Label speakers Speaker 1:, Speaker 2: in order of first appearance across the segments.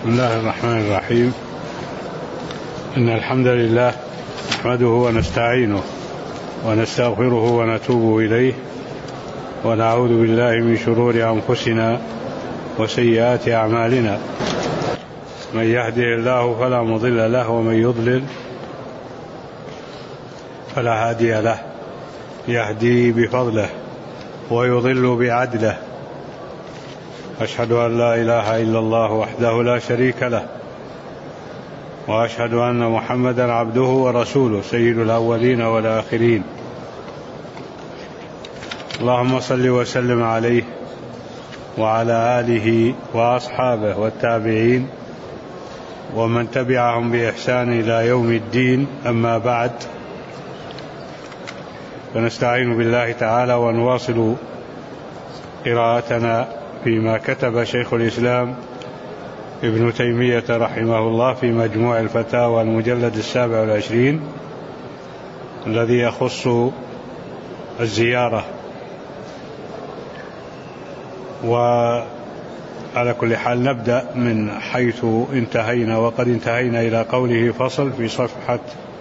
Speaker 1: بسم الله الرحمن الرحيم. إن الحمد لله نحمده ونستعينه ونستغفره ونتوب إليه ونعوذ بالله من شرور أنفسنا وسيئات أعمالنا. من يهده الله فلا مضل له ومن يضلل فلا هادي له. يهدي بفضله ويضل بعدله. أشهد أن لا إله إلا الله وحده لا شريك له، وأشهد أن محمدا عبده ورسوله سيد الأولين والآخرين. اللهم صل وسلم عليه وعلى آله وأصحابه والتابعين ومن تبعهم بإحسان إلى يوم الدين. أما بعد، فنستعين بالله تعالى ونواصل قراءتنا فيما كتب شيخ الإسلام ابن تيمية رحمه الله في مجموع الفتاوى المجلد 27 الذي يخص الزيارة. وعلى كل حال نبدأ من حيث انتهينا، وقد انتهينا إلى قوله فصل في صفحة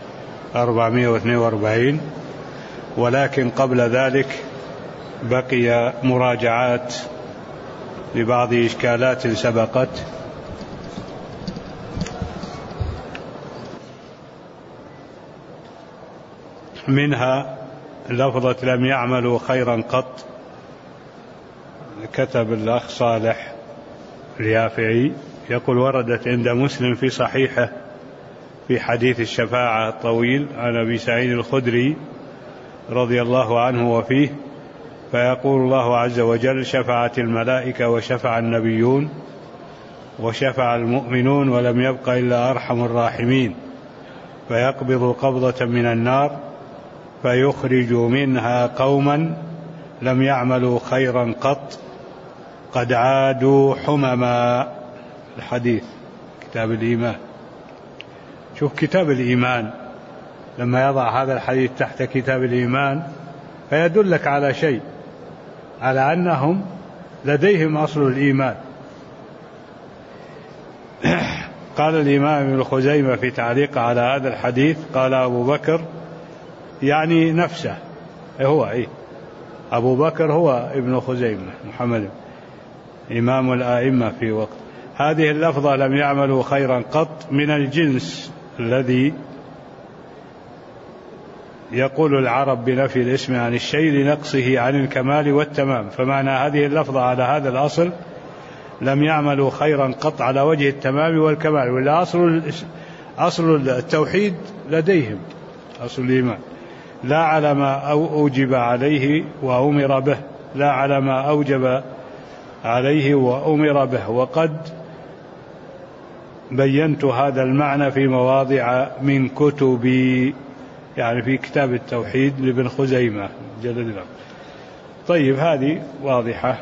Speaker 1: 442. ولكن قبل ذلك بقي مراجعات لبعض إشكالات سبقت. منها لفظة لم يعملوا خيرا قط. كتب الأخ صالح اليافعي يقول: وردت عند مسلم في صحيحه في حديث الشفاعة الطويل عن أبي سعيد الخدري رضي الله عنه وفيه: فيقول الله عز وجل: شفعت الملائكة وشفع النبيون وشفع المؤمنون ولم يبق إلا أرحم الراحمين، فيقبض قبضة من النار فيخرج منها قوما لم يعملوا خيرا قط قد عادوا حمما. الحديث كتاب الإيمان. شوف كتاب الإيمان لما يضع هذا الحديث تحت كتاب الإيمان فيدلك على شيء، على أنهم لديهم أصل الإيمان. قال الإمام ابن خزيمة في تعليق على هذا الحديث: قال أبو بكر، يعني نفسه هو أبو بكر هو ابن خزيمة محمد إمام الآئمة في وقت. هذه اللفظة لم يعملوا خيرا قط من الجنس الذي يقول العرب بنفي الاسم عن الشيء لنقصه عن الكمال والتمام. فمعنى هذه اللفظة على هذا الأصل لم يعملوا خيرا قط على وجه التمام والكمال. ولا أصل التوحيد لديهم، أصل الإيمان، لا على ما أوجب عليه وأمر به، لا على ما أوجب عليه وأمر به. وقد بينت هذا المعنى في مواضع من كتبي، يعني في كتاب التوحيد لابن خزيمة جلد الله. طيب، هذه واضحة.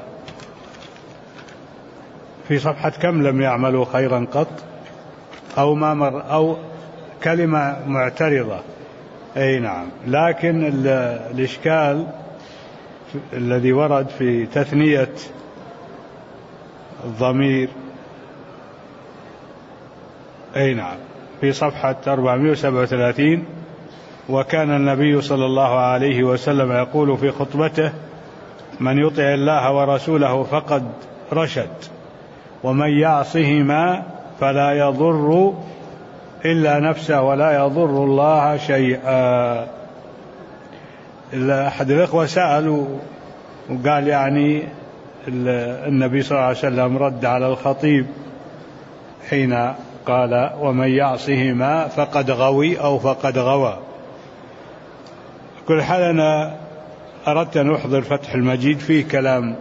Speaker 1: في صفحة كم لم يعملوا خيرا قط؟ أو ما مر، أو كلمة معترضة. أي نعم. لكن الإشكال الذي ورد في تثنية الضمير، أي نعم، في صفحة 437: وكان النبي صلى الله عليه وسلم يقول في خطبته: من يطع الله ورسوله فقد رشد، ومن يعصهما فلا يضر إلا نفسه ولا يضر الله شيئا. أحد الإخوة سأل وقال يعني النبي صلى الله عليه وسلم رد على الخطيب حين قال: ومن يعصهما فقد غوي أو فقد غوى. كل حال أنا أردت أن أحضر فتح المجيد فيه كلام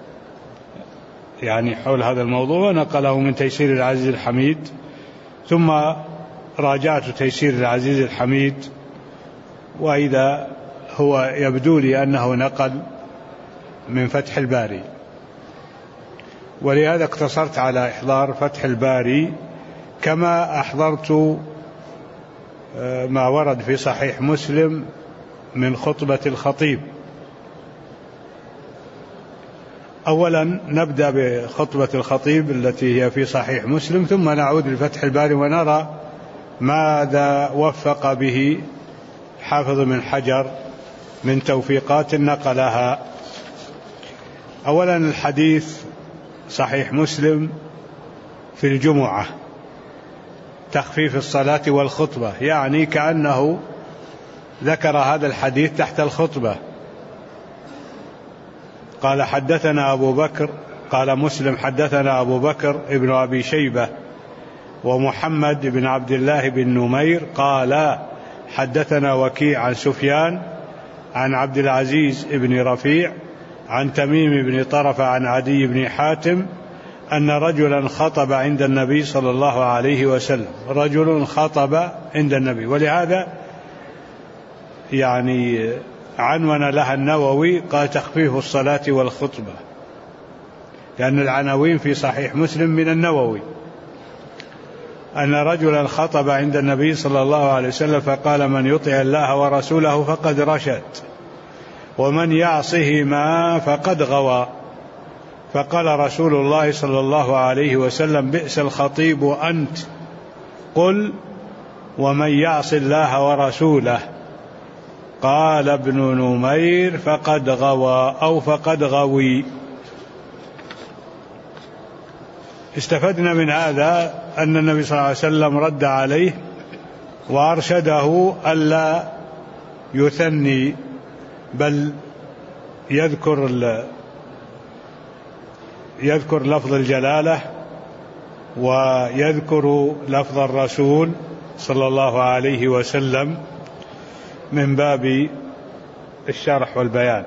Speaker 1: يعني حول هذا الموضوع، ونقله من تيسير العزيز الحميد، ثم راجعت تيسير العزيز الحميد، وإذا هو يبدو لي أنه نقل من فتح الباري، ولهذا اقتصرت على إحضار فتح الباري، كما أحضرت ما ورد في صحيح مسلم من خطبة الخطيب أولا نبدأ بخطبة الخطيب التي هي في صحيح مسلم، ثم نعود لفتح الباري ونرى ماذا وفق به حافظ بن حجر من توفيقات نقلها. أولا الحديث صحيح مسلم في الجمعة تخفيف الصلاة والخطبة، يعني كأنه ذكر هذا الحديث تحت الخطبة. قال حدثنا أبو بكر، قال مسلم حدثنا أبو بكر ابن أبي شيبة ومحمد بن عبد الله بن نمير قال حدثنا وكيع عن سفيان عن عبد العزيز بن رفيع عن تميم بن طرف عن عدي بن حاتم أن رجلا خطب عند النبي صلى الله عليه وسلم. رجل خطب عند النبي، ولهذا يعني عنون لها النووي قال تخفيف الصلاة والخطبة، لأن العناوين في صحيح مسلم من النووي. أن رجلا خطب عند النبي صلى الله عليه وسلم فقال من يطع الله ورسوله فقد رشد ومن يعصهما فقد غوى. فقال رسول الله صلى الله عليه وسلم بئس الخطيب أنت، قل ومن يعص الله ورسوله. قال ابن نمير فقد غوى أو فقد غوي. استفدنا من هذا أن النبي صلى الله عليه وسلم رد عليه وأرشده ألا يثني، بل يذكر لفظ الجلالة ويذكر لفظ الرسول صلى الله عليه وسلم من باب الشرح والبيان.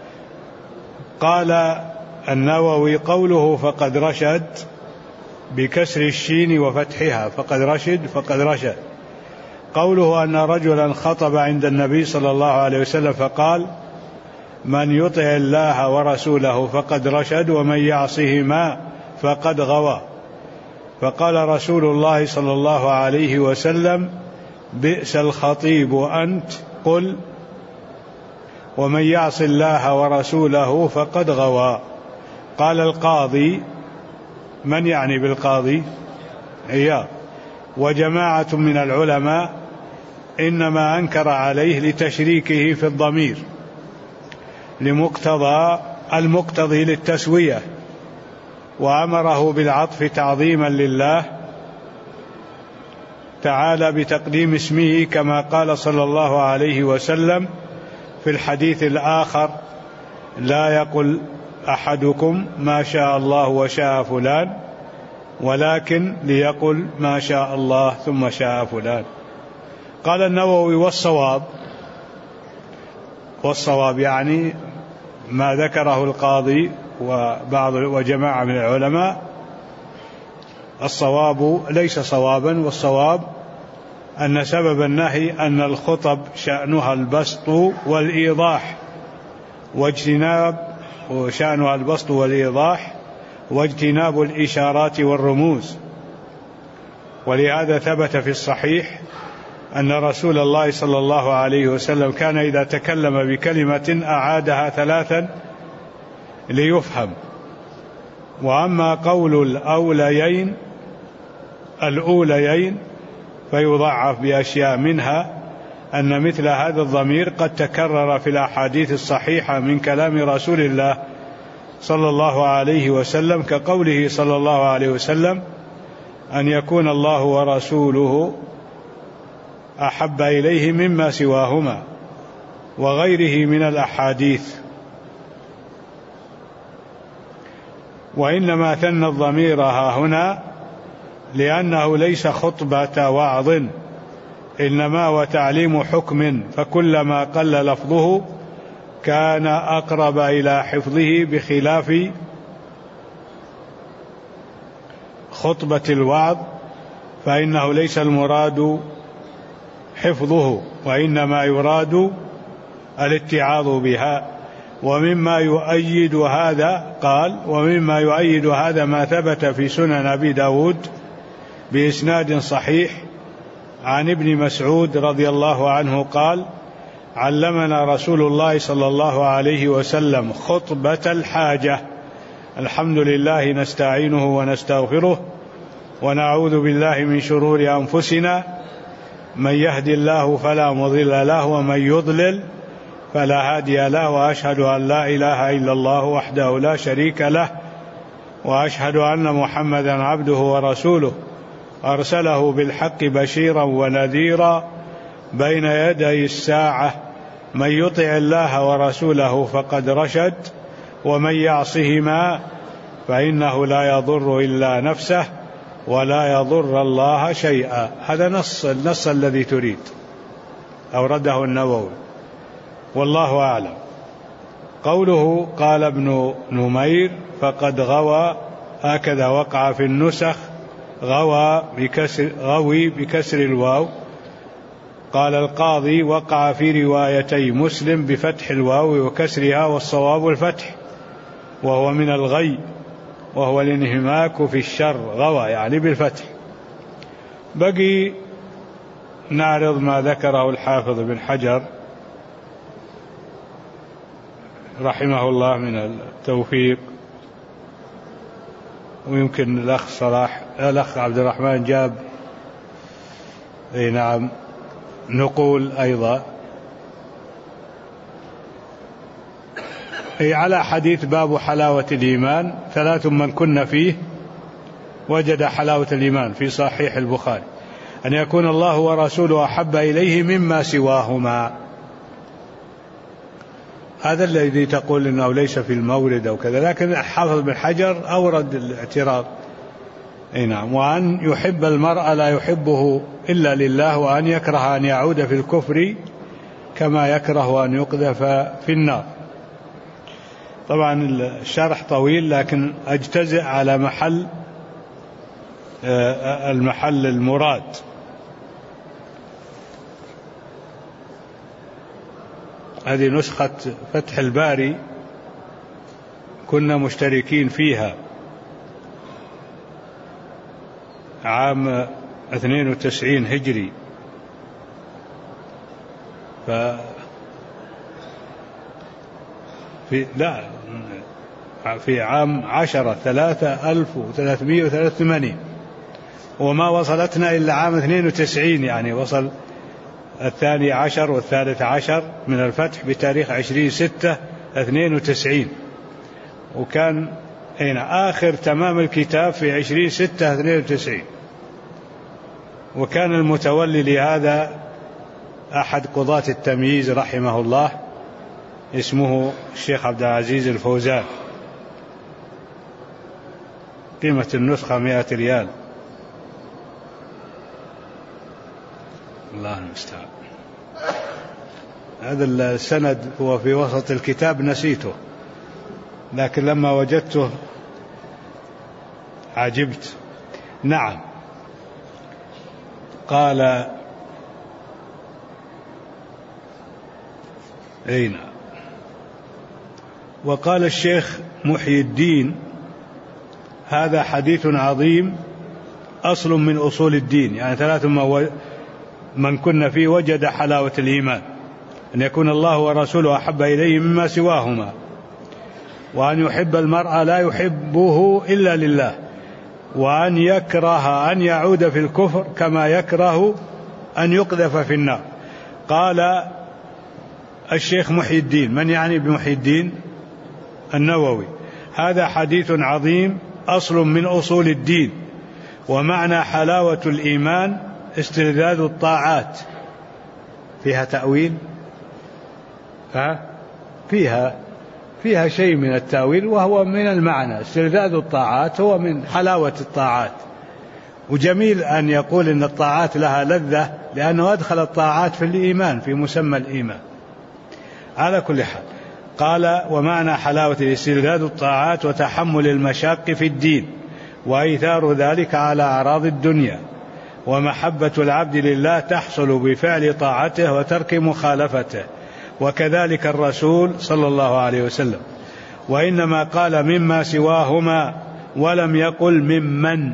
Speaker 1: قال النووي قوله فقد رشد بكسر الشين وفتحها، فقد رشد. قوله أن رجلا خطب عند النبي صلى الله عليه وسلم فقال من يطع الله ورسوله فقد رشد ومن يعصهما فقد غوى. فقال رسول الله صلى الله عليه وسلم بئس الخطيب أنت، قل ومن يعص الله ورسوله فقد غوى. قال القاضي، من يعني بالقاضي؟ عياض، وجماعة من العلماء إنما أنكر عليه لتشريكه في الضمير لمقتضى المقتضي للتسوية، وأمره بالعطف تعظيما لله تعالى بتقديم اسمه كما قال صلى الله عليه وسلم في الحديث الآخر لا يقل أحدكم ما شاء الله وشاء فلان، ولكن ليقل ما شاء الله ثم شاء فلان. قال النووي والصواب يعني ما ذكره القاضي وجماعة من العلماء، الصواب ليس صوابا، والصواب أن سبب النهي أن الخطب شأنها البسط والإيضاح واجتناب الإشارات والرموز. ولهذا ثبت في الصحيح أن رسول الله صلى الله عليه وسلم كان إذا تكلم بكلمة أعادها 3 ليفهم. وأما قول الأوليين فيضعف بأشياء، منها أن مثل هذا الضمير قد تكرر في الأحاديث الصحيحة من كلام رسول الله صلى الله عليه وسلم، كقوله صلى الله عليه وسلم أن يكون الله ورسوله أحب إليه مما سواهما، وغيره من الأحاديث. وإنما ثنى الضمير هنا لأنه ليس خطبة وعظ، إنما هو تعليم حكم، فكلما قل لفظه كان أقرب إلى حفظه، بخلاف خطبة الوعظ فإنه ليس المراد حفظه، وإنما يراد الاتعاظ بها. ومما يؤيد هذا ما ثبت في سنن أبي داود بإسناد صحيح عن ابن مسعود رضي الله عنه قال علمنا رسول الله صلى الله عليه وسلم خطبة الحاجة الحمد لله نستعينه ونستغفره ونعوذ بالله من شرور أنفسنا، من يهد الله فلا مضل له ومن يضلل فلا هادي له، وأشهد أن لا إله إلا الله وحده لا شريك له، وأشهد أن محمدا عبده ورسوله أرسله بالحق بشيرا ونذيرا بين يدي الساعة، من يطع الله ورسوله فقد رشد، ومن يعصهما فإنه لا يضر إلا نفسه ولا يضر الله شيئا. هذا النص الذي تريد أورده النووي والله أعلم. قوله قال ابن نمير فقد غوى، هكذا وقع في النسخ، غوي بكسر الواو. قال القاضي وقع في روايتي مسلم بفتح الواو وكسرها، والصواب الفتح، وهو من الغي وهو الانهماك في الشر، غوى يعني بالفتح. بقي نعرض ما ذكره الحافظ بن حجر رحمه الله من التوفيق، ويمكن الأخ عبد الرحمن جاب نعم نقول أيضا على حديث باب حلاوة الإيمان، 3 من كن فيه وجد حلاوة الإيمان في صحيح البخاري: أن يكون الله ورسوله أحب إليه مما سواهما. هذا الذي تقول إنه ليس في المورد أو كذا، لكن الحافظ بن حجر أورد الاعتراض. نعم. وأن يحب المرء لا يحبه إلا لله، وأن يكره أن يعود في الكفر كما يكره أن يقذف في النار. طبعا الشرح طويل، لكن أجتزئ على المحل المراد. هذه نسخة فتح الباري كنا مشتركين فيها عام 92 هجري، في عام 10/3/1383، وما وصلتنا إلا عام 92، يعني وصل 12 و13 من الفتح بتاريخ 20/6/92، وكان آخر تمام الكتاب في 20/6/92. وكان المتولي لهذا أحد قضاة التمييز رحمه الله، اسمه الشيخ عبد العزيز الفوزان. قيمة النسخة 100 ريال. الله المستعان. هذا السند هو في وسط الكتاب، نسيته، لكن لما وجدته عجبت. نعم. قال نعم. وقال الشيخ محي الدين: هذا حديث عظيم أصل من أصول الدين، يعني 3 من كن فيه وجد حلاوة الإيمان: أن يكون الله ورسوله أحب إليه مما سواهما، وأن يحب المرء لا يحبه إلا لله، وأن يكره أن يعود في الكفر كما يكره أن يقذف في النار. قال الشيخ محي الدين، من يعني بمحي الدين؟ النووي: هذا حديث عظيم أصل من أصول الدين، ومعنى حلاوة الإيمان استلذاذ الطاعات. فيها تأويل؟ فيها شيء من التأويل، وهو من المعنى. استلذاذ الطاعات هو من حلاوة الطاعات. وجميل أن يقول إن الطاعات لها لذة، لأنه أدخل الطاعات في الإيمان، في مسمى الإيمان. على كل حال، قال: ومعنى حلاوة استلذاذ الطاعات وتحمل المشاق في الدين، وإيثار ذلك على أعراض الدنيا، ومحبة العبد لله تحصل بفعل طاعته وترك مخالفته، وكذلك الرسول صلى الله عليه وسلم. وإنما قال مما سواهما ولم يقل ممن،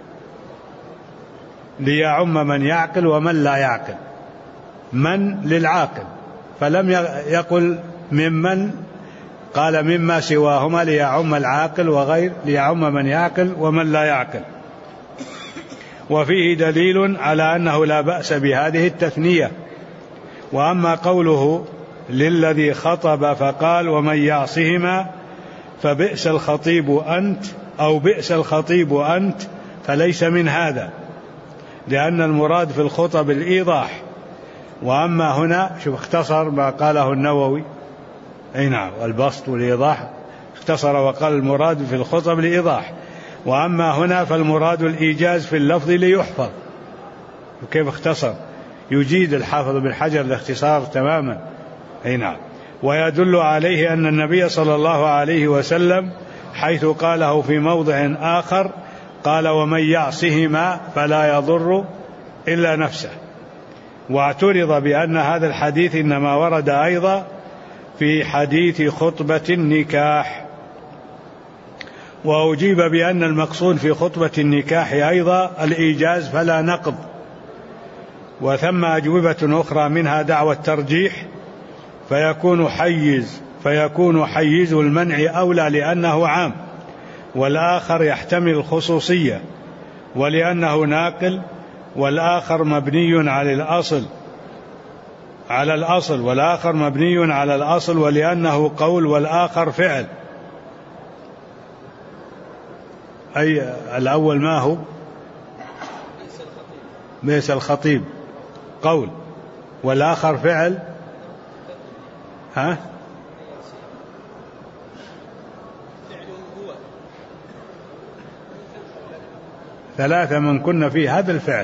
Speaker 1: ليعم من يعقل ومن لا يعقل. من للعاقل، فلم يقل ممن قال مما سواهما ليعم العاقل وغير ليعم من يعقل ومن لا يعقل. وفيه دليل على أنه لا بأس بهذه التثنية. وأما قوله للذي خطب فقال ومن يعصهما فبئس الخطيب أنت أو بئس الخطيب أنت، فليس من هذا، لأن المراد في الخطب الإيضاح. وأما هنا شوف اختصر ما قاله النووي، أي نعم، البسط والإيضاح، اختصر وقال المراد في الخطب الإيضاح. وأما هنا فالمراد الإيجاز في اللفظ ليحفظ. وكيف اختصر؟ يجيد الحافظ بن حجر الاختصار تماما، أي نعم. ويدل عليه أن النبي صلى الله عليه وسلم حيث قاله في موضع آخر قال ومن يعصهما فلا يضر إلا نفسه. واعترض بأن هذا الحديث إنما ورد أيضا في حديث خطبة النكاح، وأجيب بأن المقصود في خطبة النكاح أيضا الإيجاز فلا نقض. وثم أجوبة أخرى منها دعوى الترجيح، فيكون حيز المنع أولى لأنه عام، والآخر يحتمل الخصوصية ولأنه ناقل، والآخر مبني على الأصل والآخر مبني على الأصل ولأنه قول والآخر فعل. أي الأول ما هو؟ بئس الخطيب قول، والآخر فعل. ها؟ ثلاثة من كنا فيه هذا الفعل،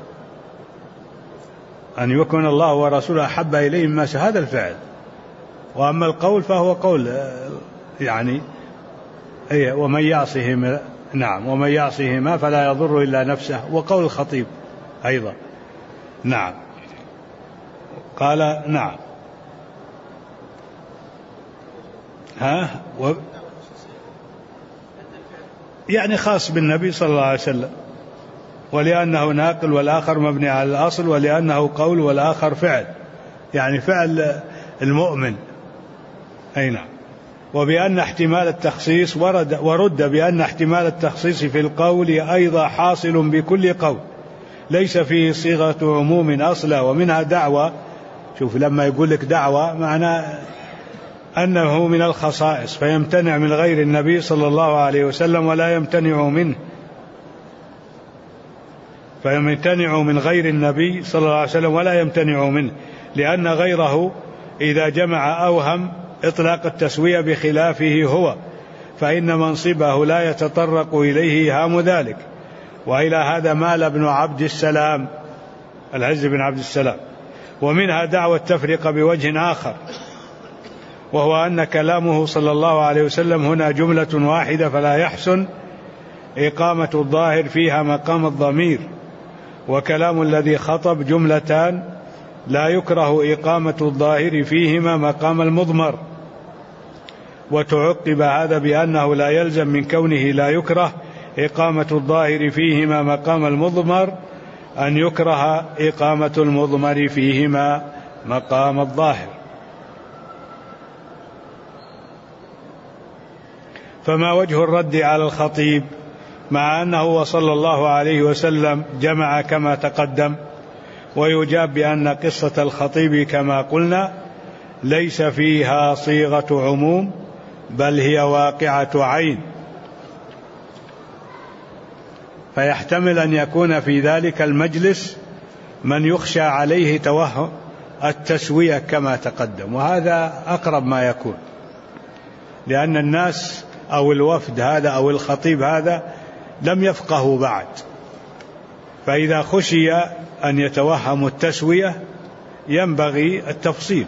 Speaker 1: أن يكون الله ورسوله أحب إليهم ما هذا الفعل. وأما القول فهو قول يعني ومن يعصهما، نعم، ومن يعصهما فلا يضر إلا نفسه، وقول الخطيب أيضا، نعم. قال نعم. يعني خاص بالنبي صلى الله عليه وسلم، ولأنه ناقل والآخر مبني على الأصل، ولأنه قول والآخر فعل، يعني فعل المؤمن، أي نعم. وبأن احتمال التخصيص ورد بأن احتمال التخصيص في القول أيضا حاصل بكل قول ليس فيه صيغة عموم أصلا. ومنها دعوة، شوف لما يقول لك دعوة معناه أنه من الخصائص فيمتنع من غير النبي صلى الله عليه وسلم ولا يمتنع منه، فيمتنع من غير النبي صلى الله عليه وسلم ولا يمتنع منه، لأن غيره إذا جمع أوهم إطلاق التسوية بخلافه هو، فإن منصبه لا يتطرق إليه إيهام ذلك. وإلى هذا مال ابن عبد السلام العز بن عبد السلام. ومنها دعوى التفرقة بوجه آخر، وهو أن كلامه صلى الله عليه وسلم هنا جملة واحدة فلا يحسن إقامة الظاهر فيها مقام الضمير، وكلام الذي خطب جملتان لا يكره إقامة الظاهر فيهما مقام المضمر. وتعقب هذا بأنه لا يلزم من كونه لا يكره إقامة الظاهر فيهما مقام المضمر أن يكره إقامة المضمر فيهما مقام الظاهر. فما وجه الرد على الخطيب مع أنه صلى الله عليه وسلم جمع كما تقدم؟ ويجاب بأن قصة الخطيب كما قلنا ليس فيها صيغة عموم بل هي واقعة عين، فيحتمل أن يكون في ذلك المجلس من يخشى عليه توهم التسوية كما تقدم، وهذا أقرب ما يكون، لأن الناس أو الوفد هذا أو الخطيب هذا لم يفقهوا بعد، فإذا خشي أن يتوهموا التسوية ينبغي التفصيل.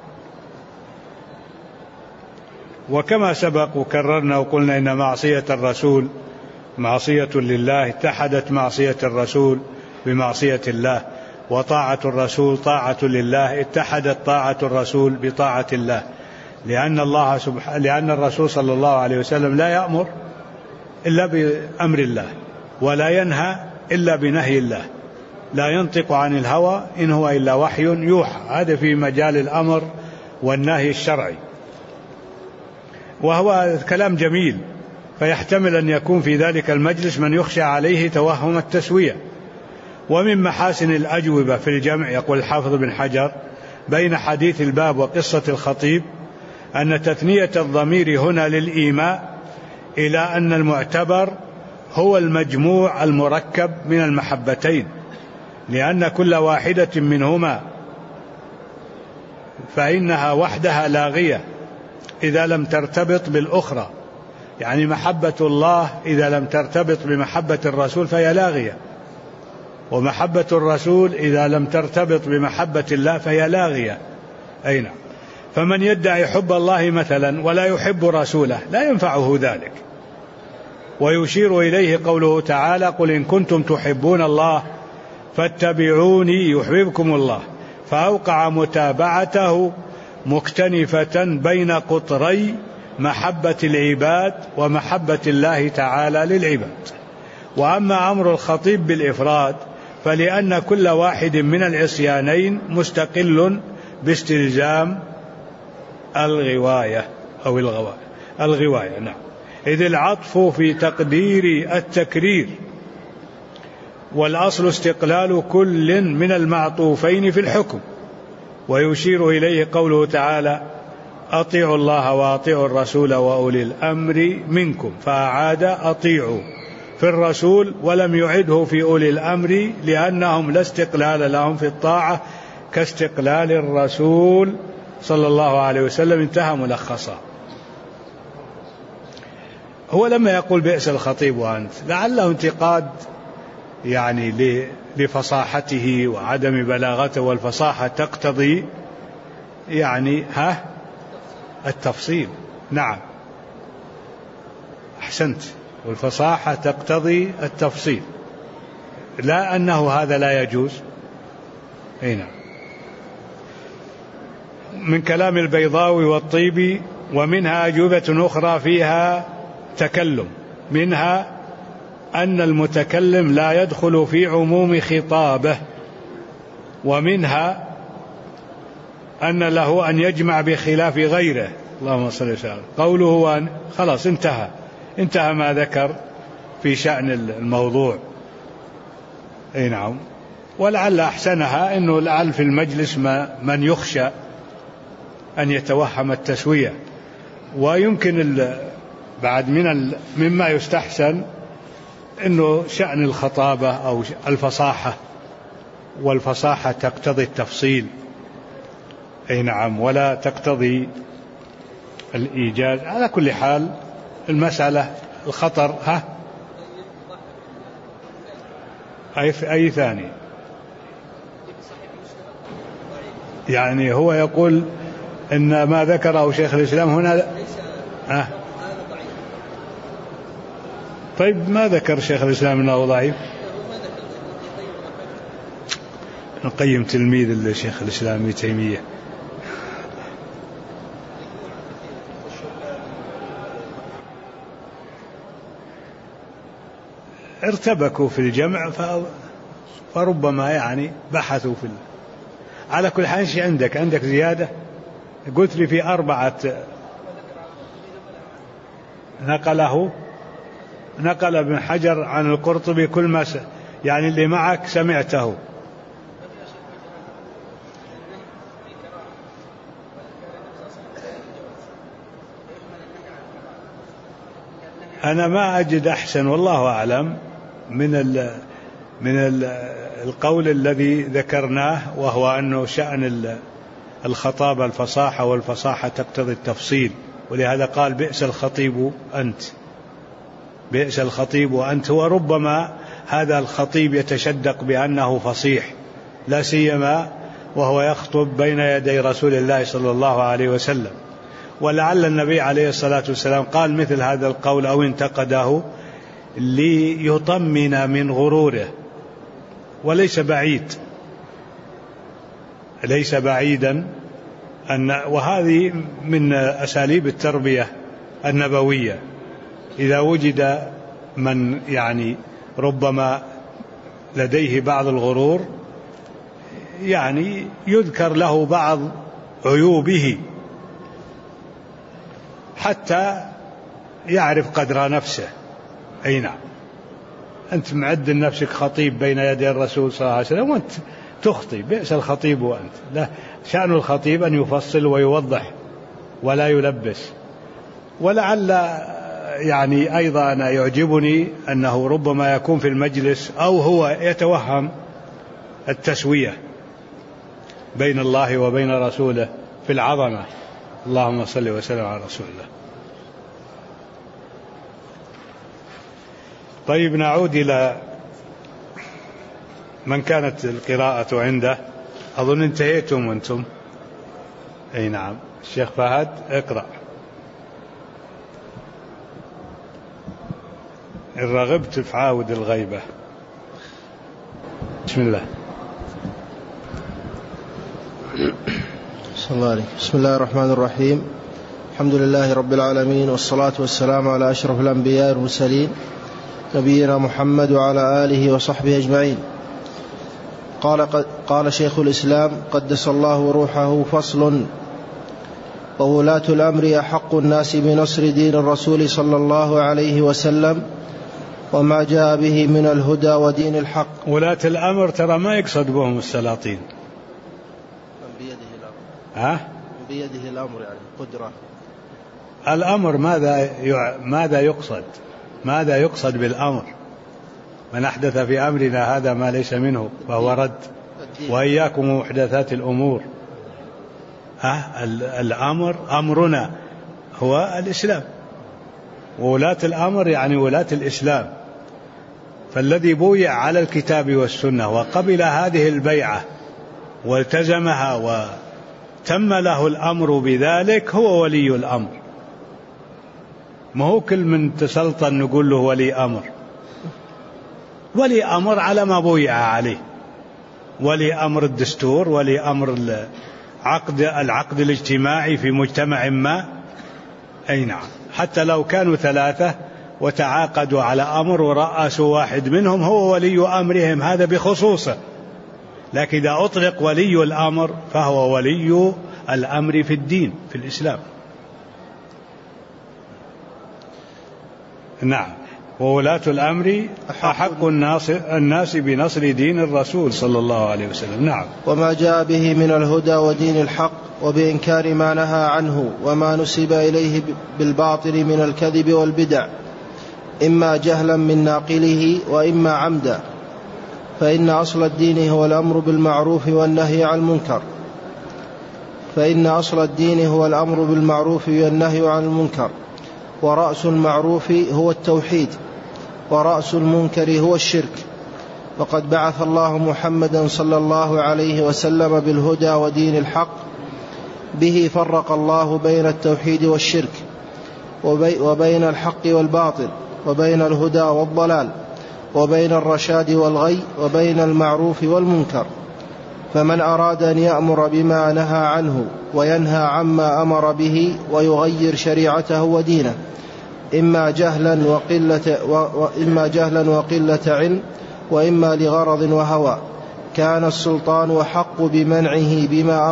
Speaker 1: وكما سبق وكررنا وقلنا إن معصية الرسول معصية لله، اتحدت معصية الرسول بمعصية الله، وطاعة الرسول طاعة لله، اتحدت طاعة الرسول بطاعة الله، لأن الرسول صلى الله عليه وسلم لا يأمر إلا بأمر الله ولا ينهى إلا بنهي الله، لا ينطق عن الهوى إن هو إلا وحي يوحى، هذا في مجال الأمر والنهي الشرعي. وهو كلام جميل، فيحتمل أن يكون في ذلك المجلس من يخشى عليه توهم التسوية. ومن محاسن الأجوبة في الجمع، يقول الحافظ بن حجر، بين حديث الباب وقصة الخطيب أن تثنية الضمير هنا للإيماء إلى أن المعتبر هو المجموع المركب من المحبتين، لأن كل واحدة منهما فإنها وحدها لاغية إذا لم ترتبط بالأخرى. يعني محبة الله إذا لم ترتبط بمحبة الرسول فهي لاغية، ومحبة الرسول إذا لم ترتبط بمحبة الله فهي لاغية. أين؟ فمن يدعي حب الله مثلا ولا يحب رسوله لا ينفعه ذلك. ويشير إليه قوله تعالى: قل إن كنتم تحبون الله فاتبعوني يحببكم الله. فأوقع متابعته مكتنفة بين قطري محبة العباد ومحبة الله تعالى للعباد. وأما أمر الخطيب بالإفراد فلأن كل واحد من العصيانين مستقل باستلزام الغواية أو الغواية. نعم. إذ العطف في تقدير التكرير، والأصل استقلال كل من المعطوفين في الحكم. ويشير إليه قوله تعالى: أطيعوا الله وأطيعوا الرسول وأولي الأمر منكم، فأعاد أطيعوا في الرسول ولم يعده في أولي الأمر، لأنهم لا استقلال لهم في الطاعة كاستقلال الرسول صلى الله عليه وسلم. انتهى ملخصا. هو لما يقول بئس الخطيب وأنت، لعله انتقاد يعني لفصاحته وعدم بلاغته، والفصاحة تقتضي يعني التفصيل. نعم أحسنت، والفصاحة تقتضي التفصيل، لا أنه هذا لا يجوز. هنا من كلام البيضاوي والطيبي. ومنها أجوبة أخرى فيها تكلم، منها أن المتكلم لا يدخل في عموم خطابه، ومنها أن له أن يجمع بخلاف غيره. اللهم صل وسلم. قوله خلاص انتهى ما ذكر في شأن الموضوع. أي نعم. ولعل أحسنها أنه لعل في المجلس من يخشى أن يتوهم التسوية. ويمكن بعد مما يستحسن أنه شأن الخطابة أو الفصاحة، والفصاحة تقتضي التفصيل. أي نعم، ولا تقتضي الإيجاز. على كل حال المسألة الخطر أي ثاني. يعني هو يقول إن ما ذكره شيخ الإسلام هنا طيب ما ذكر شيخ الإسلام أنه ضعيف؟ نقيم تلميذ لشيخ الإسلام ابن تيمية. ارتبكوا في الجمع فربما يعني بحثوا على كل حال. شيء عندك زيادة؟ قلت لي في 4 نقل ابن حجر عن القرطبي كل ما يعني اللي معك سمعته. أنا ما أجد أحسن والله أعلم من القول الذي ذكرناه، وهو أنه شأن الخطابة الفصاحة، والفصاحة تقتضي التفصيل. ولهذا قال بئس الخطيب أنت، بئس الخطيب أنت. وربما هذا الخطيب يتشدق بأنه فصيح، لا سيما وهو يخطب بين يدي رسول الله صلى الله عليه وسلم. ولعل النبي عليه الصلاة والسلام قال مثل هذا القول أو انتقده ليطمن من غروره. وليس بعيدا وهذه من أساليب التربية النبوية. إذا وجد من يعني ربما لديه بعض الغرور، يعني يذكر له بعض عيوبه حتى يعرف قدر نفسه. أي نعم، أنت معد لنفسك خطيب بين يدي الرسول صلى الله عليه وسلم وأنت تخطي، بئس الخطيب وأنت. لا، شأن الخطيب أن يفصل ويوضح ولا يلبس. ولعل يعني أيضا أنا يعجبني أنه ربما يكون في المجلس أو هو يتوهم التسوية بين الله وبين رسوله في العظمة. اللهم صل وسلم على رسول الله. طيب، نعود إلى من كانت القراءة عنده. أظن انتهيتم أنتم. أي نعم، الشيخ فهد اقرأ. إن رغبت فعاود الغيبة. بسم الله.
Speaker 2: بسم الله الرحمن الرحيم. الحمد لله رب العالمين، والصلاة والسلام على أشرف الأنبياء والمرسلين نبينا محمد وعلى آله وصحبه أجمعين. قال شيخ الإسلام قدس الله روحه: فصل: وولاة الأمر أحق الناس بنصر دين الرسول صلى الله عليه وسلم وما جاء به من الهدى ودين الحق.
Speaker 1: ولاة الأمر ترى ما يقصد بهم السلاطين،
Speaker 2: بيده الأمر. بيده الأمر يعني قدرة
Speaker 1: الأمر. ماذا يقصد؟ ماذا يقصد بالأمر؟ من أحدث في أمرنا هذا ما ليس منه فهو رد. وإياكم محدثات الأمور. الأمر أمرنا هو الإسلام، وولاة الأمر يعني ولاة الإسلام. فالذي بويع على الكتاب والسنة وقبل هذه البيعة والتزمها وتم له الأمر بذلك هو ولي الأمر. ما هو كل من تسلطن نقول له ولي أمر. ولي أمر على ما بويع عليه. ولي أمر الدستور، ولي أمر العقد الاجتماعي في مجتمع ما. أي نعم، حتى لو كانوا ثلاثة وتعاقدوا على أمر ورأسوا واحد منهم هو ولي أمرهم هذا بخصوصه. لكن إذا أطلق ولي الأمر فهو ولي الأمر في الدين في الإسلام. نعم، وولاة الأمر أحق الناس بنصر دين الرسول صلى الله عليه وسلم. نعم،
Speaker 2: وما جاء به من الهدى ودين الحق وبإنكار ما نهى عنه وما نسب إليه بالباطل من الكذب والبدع، إما جهلا من ناقله وإما عمدا. فإن أصل الدين هو الأمر بالمعروف والنهي عن المنكر. ورأس المعروف هو التوحيد، ورأس المنكر هو الشرك. وقد بعث الله محمدا صلى الله عليه وسلم بالهدى ودين الحق، به فرق الله بين التوحيد والشرك، وبين الحق والباطل، وبين الهدى والضلال، وبين الرشاد والغي، وبين المعروف والمنكر. فمن أراد أن يأمر بما نهى عنه وينهى عما أمر به ويغير شريعته ودينه، إما جهلا وقلة علم، وإما لغرض وهوى، كان السلطان أحق بمنعه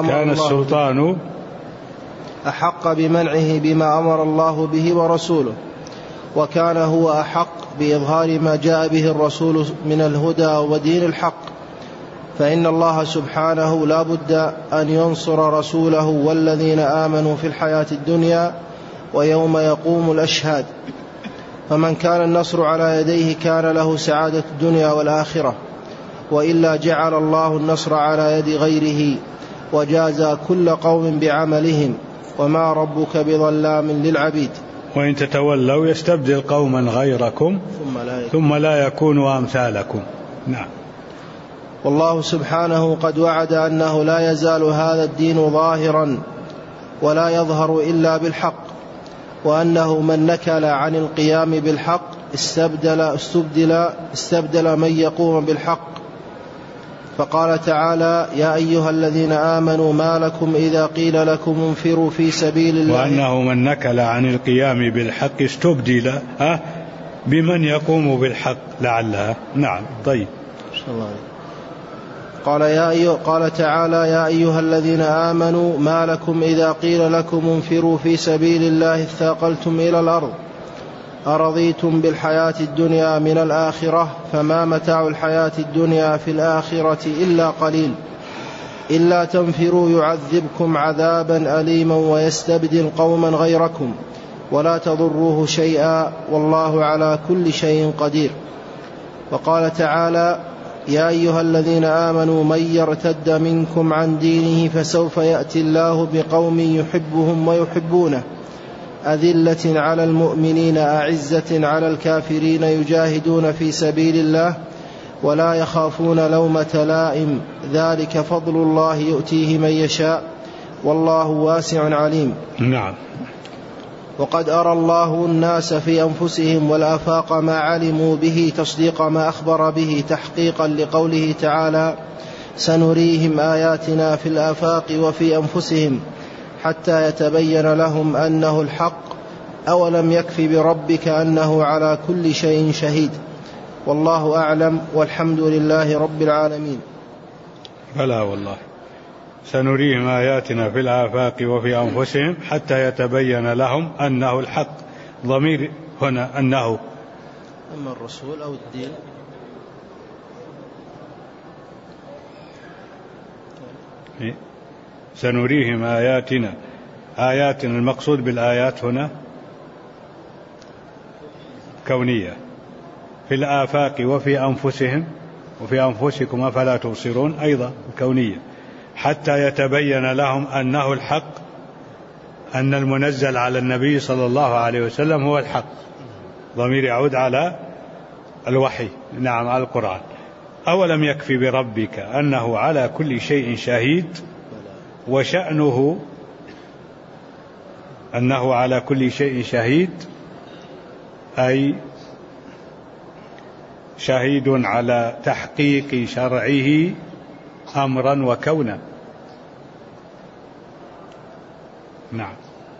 Speaker 2: بما أمر الله به ورسوله، وكان هو أحق بإظهار ما جاء به الرسول من الهدى ودين الحق. فإن الله سبحانه لا بد أن ينصر رسوله والذين آمنوا في الحياة الدنيا ويوم يقوم الأشهاد. فمن كان النصر على يديه كان له سعادة الدنيا والآخرة، وإلا جعل الله النصر على يد غيره وجازى كل قوم بعملهم، وما ربك بظلام للعبيد.
Speaker 1: وإن تتولوا يستبدل قوما غيركم ثم لا يكونوا أمثالكم. نعم.
Speaker 2: والله سبحانه قد وعد أنه لا يزال هذا الدين ظاهرا ولا يظهر إلا بالحق، وأنه من نكل عن القيام بالحق استبدل من يقوم بالحق. فقال تعالى: يا أيها الذين آمنوا ما لكم إذا قيل لكم انفروا في سبيل الله.
Speaker 1: وأنه من نكل عن القيام بالحق استبدل بمن يقوم بالحق لعلها. نعم. طيب،
Speaker 2: قال تعالى: يا أيها الذين آمنوا ما لكم إذا قيل لكم انفروا في سبيل الله اثاقلتم إلى الأرض أرضيتم بالحياة الدنيا من الآخرة فما متاع الحياة الدنيا في الآخرة إلا قليل إلا تنفروا يعذبكم عذابا أليما ويستبدل قوما غيركم ولا تضروه شيئا والله على كل شيء قدير. وقال تعالى: يا أيها الذين آمنوا من يرتد منكم عن دينه فسوف يأتي الله بقوم يحبهم ويحبونه أذلة على المؤمنين أعزة على الكافرين يجاهدون في سبيل الله ولا يخافون لومة لائم ذلك فضل الله يؤتيه من يشاء والله واسع عليم.
Speaker 1: نعم.
Speaker 2: وقد أرى الله الناس في أنفسهم والآفاق ما علموا به تصديق ما أخبر به تحقيقا لقوله تعالى: سنريهم آياتنا في الآفاق وفي أنفسهم حتى يتبين لهم أنه الحق أولم يكف بربك أنه على كل شيء شهيد والله أعلم والحمد لله رب العالمين.
Speaker 1: فلا والله سنريهم آياتنا في الآفاق وفي أنفسهم حتى يتبين لهم أنه الحق. ضمير هنا أنه
Speaker 2: أما الرسول أو الدين.
Speaker 1: سنريهم آياتنا. آياتنا المقصود بالآيات هنا كونية في الآفاق وفي أنفسهم وفي أنفسكم أفلا تبصرون أيضا كونية حتى يتبين لهم أنه الحق أن المنزل على النبي صلى الله عليه وسلم هو الحق. ضمير يعود على الوحي. نعم على القرآن. أولم يكفي بربك أنه على كل شيء شهيد وشأنه أنه على كل شيء شهيد أي شهيد على تحقيق شرعه أمرا وكونا. نعم.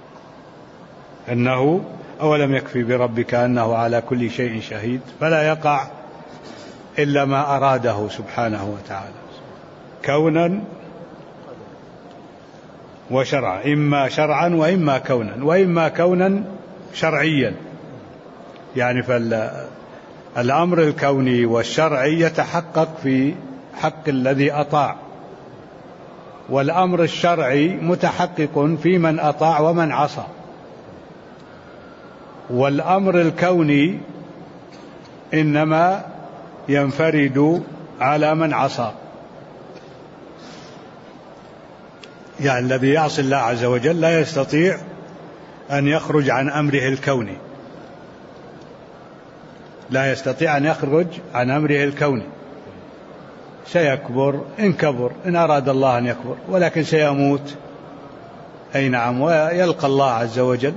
Speaker 1: أنه أولم يكفي بربك أنه على كل شيء شهيد فلا يقع إلا ما أراده سبحانه وتعالى كونا وشرعا، إما شرعا وإما كونا، وإما كونا شرعيا. يعني فالأمر الكوني والشرعي يتحقق في حق الذي أطاع، والأمر الشرعي متحقق في من أطاع ومن عصى، والأمر الكوني إنما ينفرد على من عصى. يعني الذي يعصي الله عز وجل لا يستطيع أن يخرج عن أمره الكوني، لا يستطيع أن يخرج عن أمره الكوني. سيكبر إن كبر، إن أراد الله أن يكبر، ولكن سيموت أي نعم، ويلقى الله عز وجل.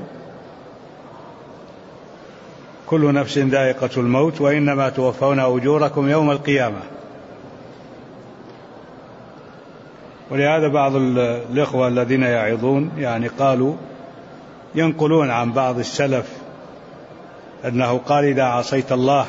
Speaker 1: كل نفس ذائقة الموت وإنما توفون أجوركم يوم القيامة. ولهذا بعض الإخوة الذين يعظون يعني قالوا، ينقلون عن بعض السلف أنه قال: إذا عصيت الله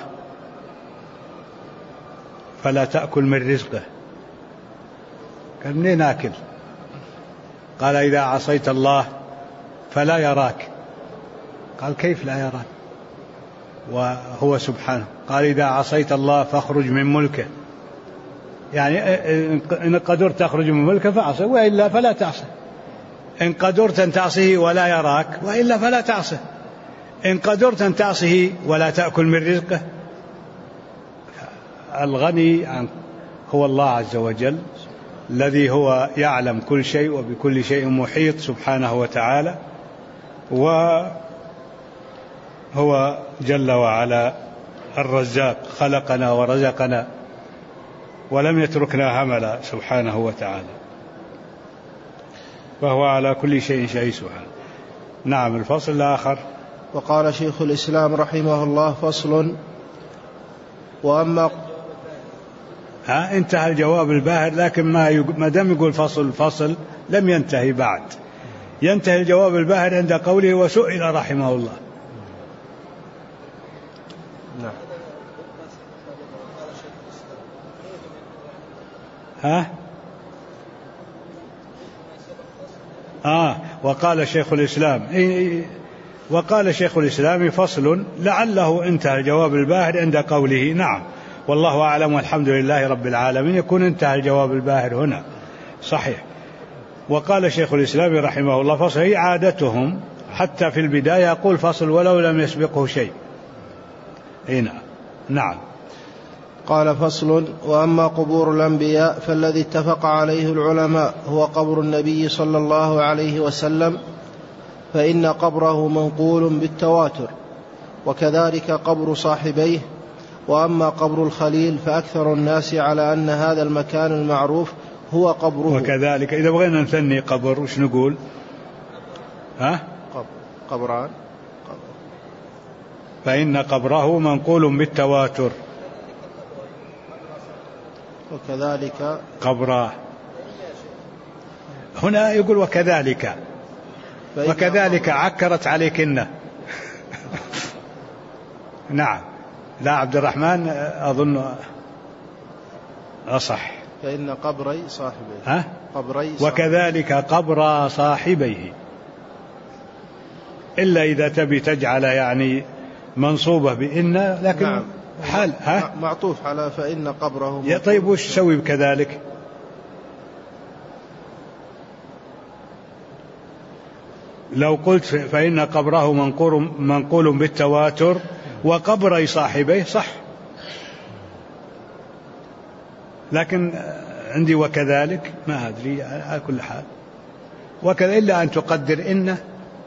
Speaker 1: فلا تأكل من رزقه. قال: منين آكل؟ قال: إذا عصيت الله فلا يراك. قال: كيف لا يراك وهو سبحانه؟ قال: إذا عصيت الله فاخرج من ملكه. يعني إن قدرت تخرج من ملكه فاعصي، وإلا فلا تعصي. إن قدرت أن تعصيه ولا يراك، وإلا فلا تعصي. إن قدرت أن تعصيه ولا تأكل من رزقه. الغني هو الله عز وجل الذي هو يعلم كل شيء وبكل شيء محيط سبحانه وتعالى، وهو جل وعلا الرزاق، خلقنا ورزقنا ولم يتركنا هملا سبحانه وتعالى، فهو على كل شيء شهيد سبحانه. نعم. الفصل الآخر.
Speaker 2: وقال شيخ الإسلام رحمه الله: فصل. وأما
Speaker 1: انتهى الجواب الباهر، لكن ما دام يقول فصل لم ينتهي بعد. ينتهي الجواب الباهر عند قوله: وسئل رحمه الله. ها؟ وقال شيخ الإسلام وقال شيخ الإسلام فصل لعله انتهى الجواب الباهر عند قوله نعم والله أعلم والحمد لله رب العالمين، يكون انتهى الجواب الباهر هنا صحيح. وقال شيخ الإسلام رحمه الله فصل، هي عادتهم حتى في البداية يقول فصل ولو لم يسبقه شيء. هنا نعم.
Speaker 2: قال فصل: وأما قبور الأنبياء فالذي اتفق عليه العلماء هو قبر النبي صلى الله عليه وسلم، فإن قبره منقول بالتواتر، وكذلك قبر صاحبيه. وأما قبر الخليل فأكثر الناس على أن هذا المكان المعروف هو قبره.
Speaker 1: وكذلك إذا بغينا نثني قبر وش نقول؟
Speaker 2: قبران.
Speaker 1: فإن قبره منقول بالتواتر،
Speaker 2: وكذلك
Speaker 1: قبره. هنا يقول وكذلك عكرت عليكن. نعم. لا عبد الرحمن أظن أصح.
Speaker 2: فإن قبري صاحبيه.
Speaker 1: وكذلك قبر صاحبيه، إلا إذا تبي تجعل يعني منصوبة بإن، لكن
Speaker 2: نعم.
Speaker 1: حال
Speaker 2: معطوف على فإن قبره.
Speaker 1: طيب وش تسوي بكذلك؟ لو قلت فإن قبره منقول بالتواتر وقبر صاحبيه صح، لكن عندي وكذلك ما أدري على كل حال، وكذا إلا أن تقدر إن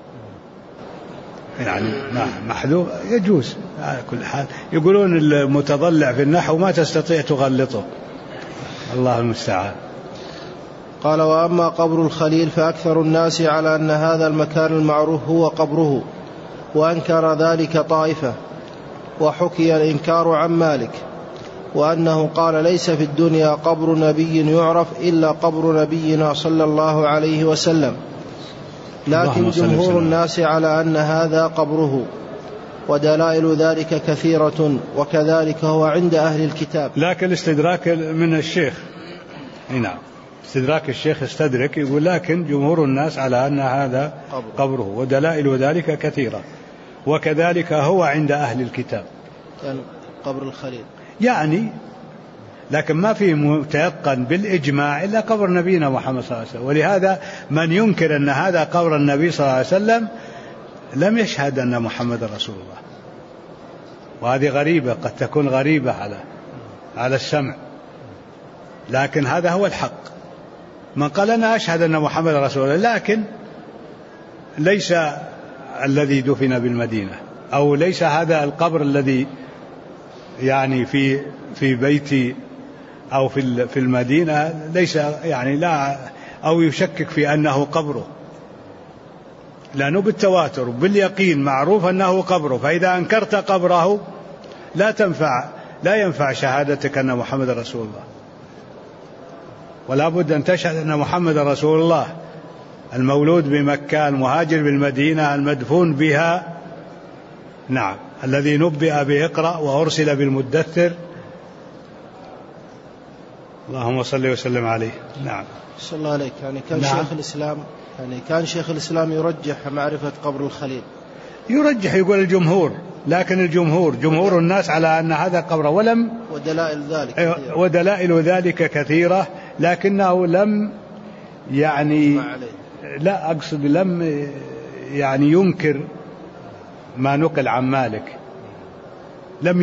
Speaker 1: يعني محذوف يجوز على كل حال. يقولون المتضلع في النحو ما تستطيع تغلطه، الله المستعان.
Speaker 2: قال: وأما قبر الخليل فأكثر الناس على أن هذا المكان المعروف هو قبره، وأنكر ذلك طائفة، وحكي الإنكار عن مالك، وأنه قال: ليس في الدنيا قبر نبي يعرف إلا قبر نبينا صلى الله عليه وسلم، لكن جمهور الناس على أن هذا قبره، ودلائل ذلك كثيرة، وكذلك هو عند أهل الكتاب.
Speaker 1: لكن استدراك من الشيخ، نعم، استدراك الشيخ استدرك يقول لكن جمهور الناس على أن هذا قبره، ودلائل ذلك كثيرة، وكذلك هو عند أهل الكتاب،
Speaker 2: يعني قبر الخليل
Speaker 1: يعني، لكن ما في متيقن بالإجماع إلا قبر نبينا محمد صلى الله عليه وسلم. ولهذا من ينكر أن هذا قبر النبي صلى الله عليه وسلم لم يشهد أن محمد رسول الله، وهذه غريبة، قد تكون غريبة على السمع، لكن هذا هو الحق. من قال أنا أشهد أن محمد رسول الله لكن ليس الذي دفن بالمدينة، أو ليس هذا القبر الذي يعني في بيتي أو في المدينة، ليس يعني لا، أو يشكك في أنه قبره، لأنه بالتواتر باليقين معروف أنه قبره، فإذا أنكرت قبره لا ينفع شهادتك أن محمد رسول الله، ولا بد أن تشهد أن محمد رسول الله، المولود بمكة، المهاجر بالمدينة، المدفون بها، نعم، الذي نبئ بإقرأ وأرسل بالمدثر، اللهم صل وسلم عليه. نعم.
Speaker 2: صلى الله عليك. يعني كان شيخ الإسلام يرجح معرفة قبر الخليل،
Speaker 1: يرجح، يقول الجمهور، لكن جمهور الناس على أن هذا قبر، ودلائل ذلك كثيرة، لكنه لم يعني لا أقصد لم يعني ينكر ما نقل عن مالك، لم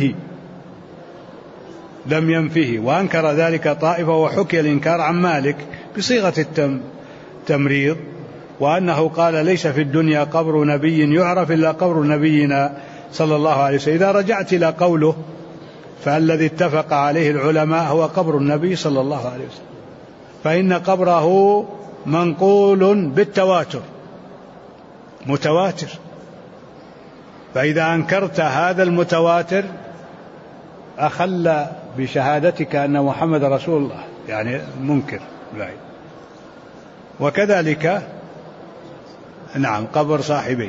Speaker 1: ينفه، وأنكر ذلك طائفة، وحكي الإنكار عن مالك بصيغة التمريض، وأنه قال ليس في الدنيا قبر نبي يعرف إلا قبر نبينا صلى الله عليه وسلم. إذا رجعت إلى قوله فالذي اتفق عليه العلماء هو قبر النبي صلى الله عليه وسلم، فإن قبره منقول بالتواتر، متواتر، فإذا أنكرت هذا المتواتر أخل بشهادتك أن محمد رسول الله، يعني منكر بعيد. وكذلك نعم قبر صاحبي.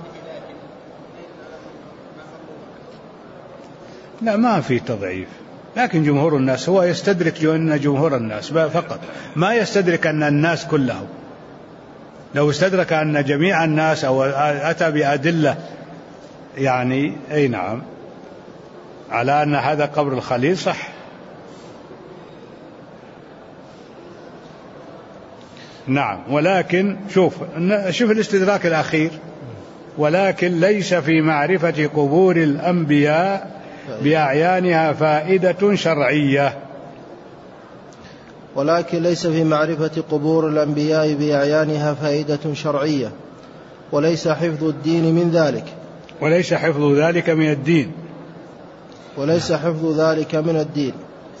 Speaker 1: لا ما في تضعيف، لكن جمهور الناس هو يستدرك أن جمهور الناس فقط، ما يستدرك أن الناس كلهم. لو استدرك أن جميع الناس أو أتى بأدلة يعني أي نعم على أن هذا قبر الخليل صح. نعم، ولكن شوف الاستدراك الأخير، ولكن ليس في معرفة قبور الأنبياء بأعيانها فائدة شرعية.
Speaker 2: ولكن ليس في معرفة قبور الأنبياء بأعيانها فائدة شرعية، وليس حفظ الدين من ذلك،
Speaker 1: وليس حفظ ذلك من الدين،
Speaker 2: وليس حفظ ذلك من الدين.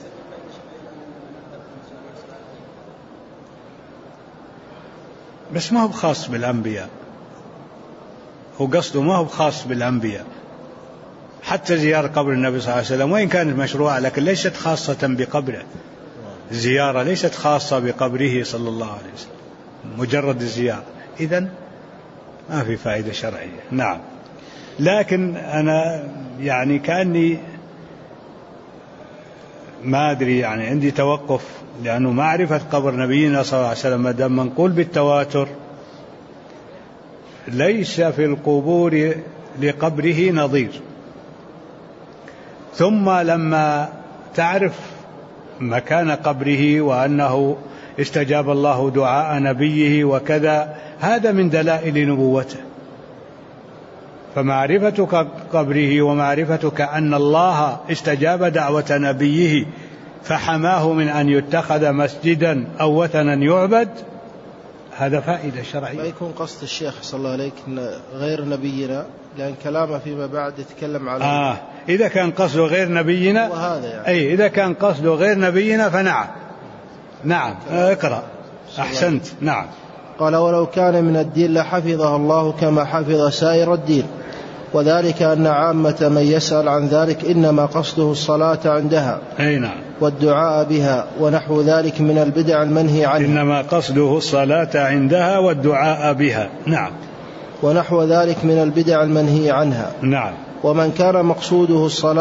Speaker 1: بس ما هو خاص بالأنبياء، هو قصده ما هو خاص بالأنبياء. حتى زيارة قبر النبي صلى الله عليه وسلم وإن كانت مشروعة لكن ليست خاصة بقبره، الزيارة ليست خاصة بقبره صلى الله عليه وسلم، مجرد الزيارة، إذن ما في فائدة شرعية. نعم، لكن أنا يعني كأني ما أدري، يعني عندي توقف، لأنه معرفة قبر نبينا صلى الله عليه وسلم ما دام منقول بالتواتر ليس في القبور لقبره نظير. ثم لما تعرف مكان قبره وأنه استجاب الله دعاء نبيه وكذا، هذا من دلائل نبوته. فمعرفتك قبره ومعرفتك أن الله استجاب دعوة نبيه فحماه من أن يتخذ مسجدا أو وثنا يعبد، هذا فائدة شرعية.
Speaker 2: ما يكون قصد الشيخ صلى الله عليه غير نبينا، لأن كلامه فيما بعد يتكلم على
Speaker 1: إذا كان قصده غير نبينا
Speaker 2: وهذا يعني.
Speaker 1: أي إذا كان قصده غير نبينا فنعم. نعم، اقرأ أحسنت. نعم،
Speaker 2: قال: ولو كان من الدين لحفظها الله كما حفظ سائر الدين، وذلك أن عامة من يسأل عن ذلك إنما قصده الصلاة عندها والدعاء بها ونحو ذلك من البدع المنهي عنها.
Speaker 1: إنما قصده الصلاة عندها والدعاء بها. نعم،
Speaker 2: ونحو ذلك من البدع المنهي عنها.
Speaker 1: نعم.
Speaker 2: ومن كان مقصوده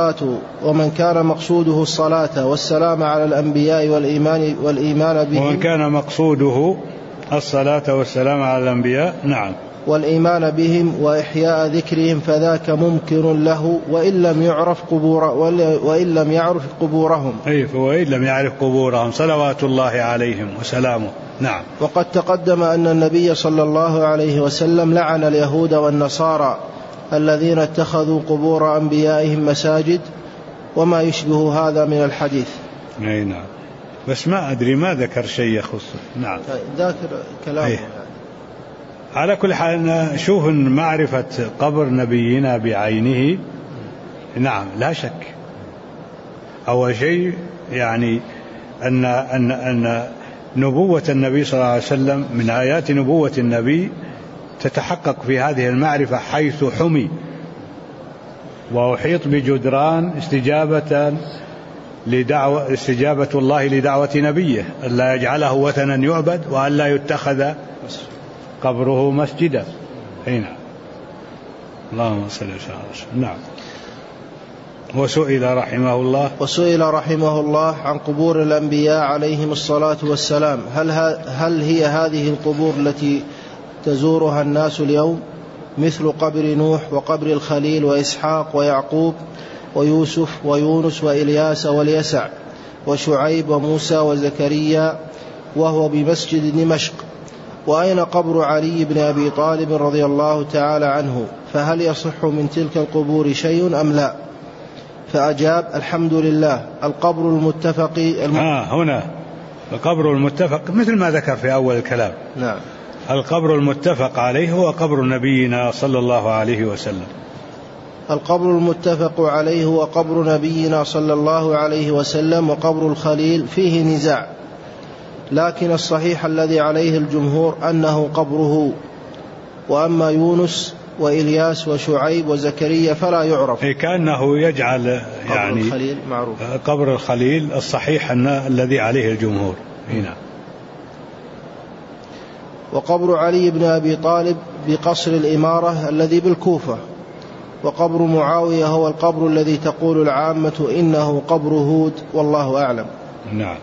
Speaker 2: الصلاة والسلام على الأنبياء والإيمان بهم،
Speaker 1: ومن كان مقصوده الصلاة والسلام على الأنبياء، نعم،
Speaker 2: والإيمان بهم وإحياء ذكرهم، فذاك ممكن له وإن لم يعرف قبورهم.
Speaker 1: وإن لم يعرف قبورهم صلوات الله عليهم وسلامه. نعم.
Speaker 2: وقد تقدم أن النبي صلى الله عليه وسلم لعن اليهود والنصارى الذين اتخذوا قبور أنبيائهم مساجد وما يشبه هذا من الحديث.
Speaker 1: نعم، بس ما أدري ما ذكر شيء يخصه. نعم،
Speaker 2: ذاكر كلامه.
Speaker 1: على كل حال نشوف معرفة قبر نبينا بعينه، نعم لا شك. أول شيء يعني أن نبوة النبي صلى الله عليه وسلم من آيات نبوة النبي تتحقق في هذه المعرفة، حيث حمي وأحيط بجدران استجابة الله لدعوة نبيه ألا يجعله وثنا يعبد وألا يتخذ قبره مسجدا. هنا اللهم صل وسلم. نعم. وسئل رحمه الله عن قبور الأنبياء عليهم الصلاة والسلام: هل هي هذه القبور التي تزورها الناس اليوم، مثل قبر نوح وقبر الخليل وإسحاق ويعقوب ويوسف ويونس وإلياس واليسع وشعيب وموسى وزكريا، وهو بمسجد دمشق؟ وأين قبر علي بن أبي طالب رضي الله تعالى عنه؟ فهل يصح من تلك القبور شيء أم لا؟ فأجاب: الحمد لله، القبر المتفق هنا القبر المتفق مثل ما ذكر في أول الكلام.
Speaker 2: نعم.
Speaker 1: القبر المتفق عليه هو قبر نبينا صلى الله عليه وسلم.
Speaker 2: القبر المتفق عليه هو قبر نبينا صلى الله عليه وسلم، وقبر الخليل فيه نزاع، لكن الصحيح الذي عليه الجمهور أنه قبره. وأما يونس وإلياس وشعيب وزكريا فلا يعرف.
Speaker 1: كأنه يجعل يعني
Speaker 2: قبر الخليل معروف.
Speaker 1: قبر الخليل الصحيح أن الذي عليه الجمهور هنا.
Speaker 2: وقبر علي بن أبي طالب بقصر الإمارة الذي بالكوفة، وقبر معاوية هو القبر الذي تقول العامة إنه قبر هود، والله أعلم.
Speaker 1: نعم.